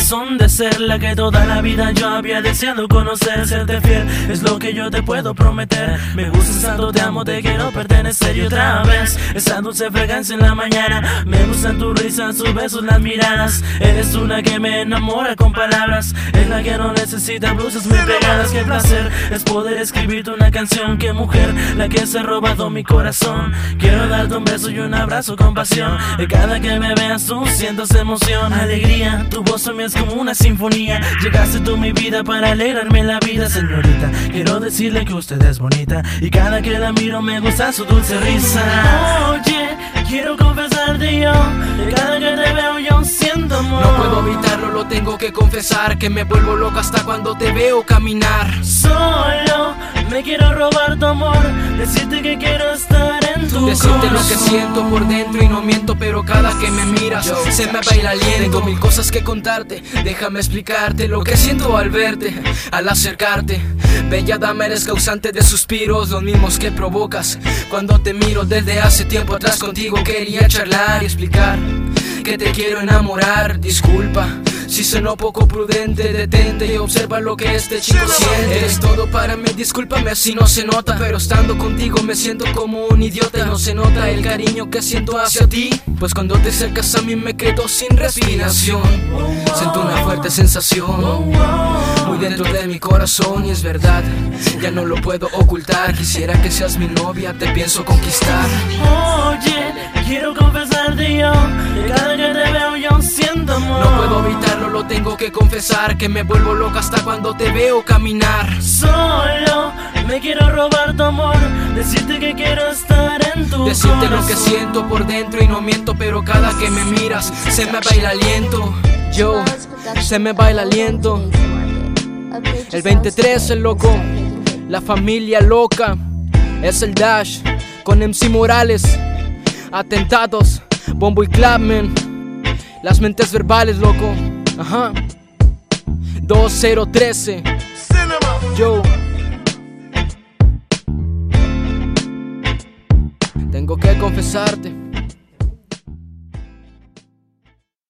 razón de ser, la que toda la vida yo había deseado conocer. Serte fiel es lo que yo te puedo prometer. Me gustas tanto, te amo, te quiero pertenecer. Y otra vez, esa dulce fragancia en la mañana. Me gustan tu risa, tus besos, las miradas. Eres una que me enamora con palabras. Es la que no necesita blusas muy pegadas. Qué placer es poder escribirte una canción. Qué mujer la que se ha robado mi corazón. Quiero darte un beso y un abrazo con pasión. Y cada que me veas tú sientas emoción, alegría. Tu voz también es como una sinfonía. Llegaste tú a mi vida para alegrarme la vida, señorita. Quiero decirle que usted es bonita y cada que la miro me gusta su dulce risa. Oye, quiero confesarte yo, que cada que te veo yo siento amor. No puedo evitarlo, lo tengo que confesar, que me vuelvo loca hasta cuando te veo caminar. Solo me quiero robar tu amor, decirte que quiero estar en tu decirte corazón. lo que siento por dentro y no miento, pero cada que me miras se me va el aliento. Tengo mil cosas que contarte, déjame explicarte lo que siento al verte, al acercarte. Bella dama, eres causante de suspiros, los mismos que provocas cuando te miro. Desde hace tiempo atrás contigo quería charlar y explicar que te quiero enamorar. Disculpa si sonó poco prudente, detente y observa lo que este chico siente. Eres todo para mí, discúlpame si no se nota, pero estando contigo me siento como un idiota. No se nota el cariño que siento hacia ti, pues cuando te acercas a mí me quedo sin respiración. Siento una fuerte sensación muy dentro de mi corazón y es verdad, ya no lo puedo ocultar. Quisiera que seas mi novia, te pienso conquistar. Oye, quiero confesarte yo, que cada que te veo yo siento amor. No puedo evitarlo, lo tengo que confesar, que me vuelvo loca hasta cuando te veo caminar. Solo me quiero robar tu amor, decirte que quiero estar en tu decirte corazón. lo que siento por dentro y no miento, pero cada que me miras se me va el aliento. Yo, se me va el aliento. El 23 el loco, la familia loca. Es el Dash con MC Morales. Atentados, Bombo y Clapman. Las mentes verbales, loco. Ajá. 2013. Yo. Tengo que confesarte.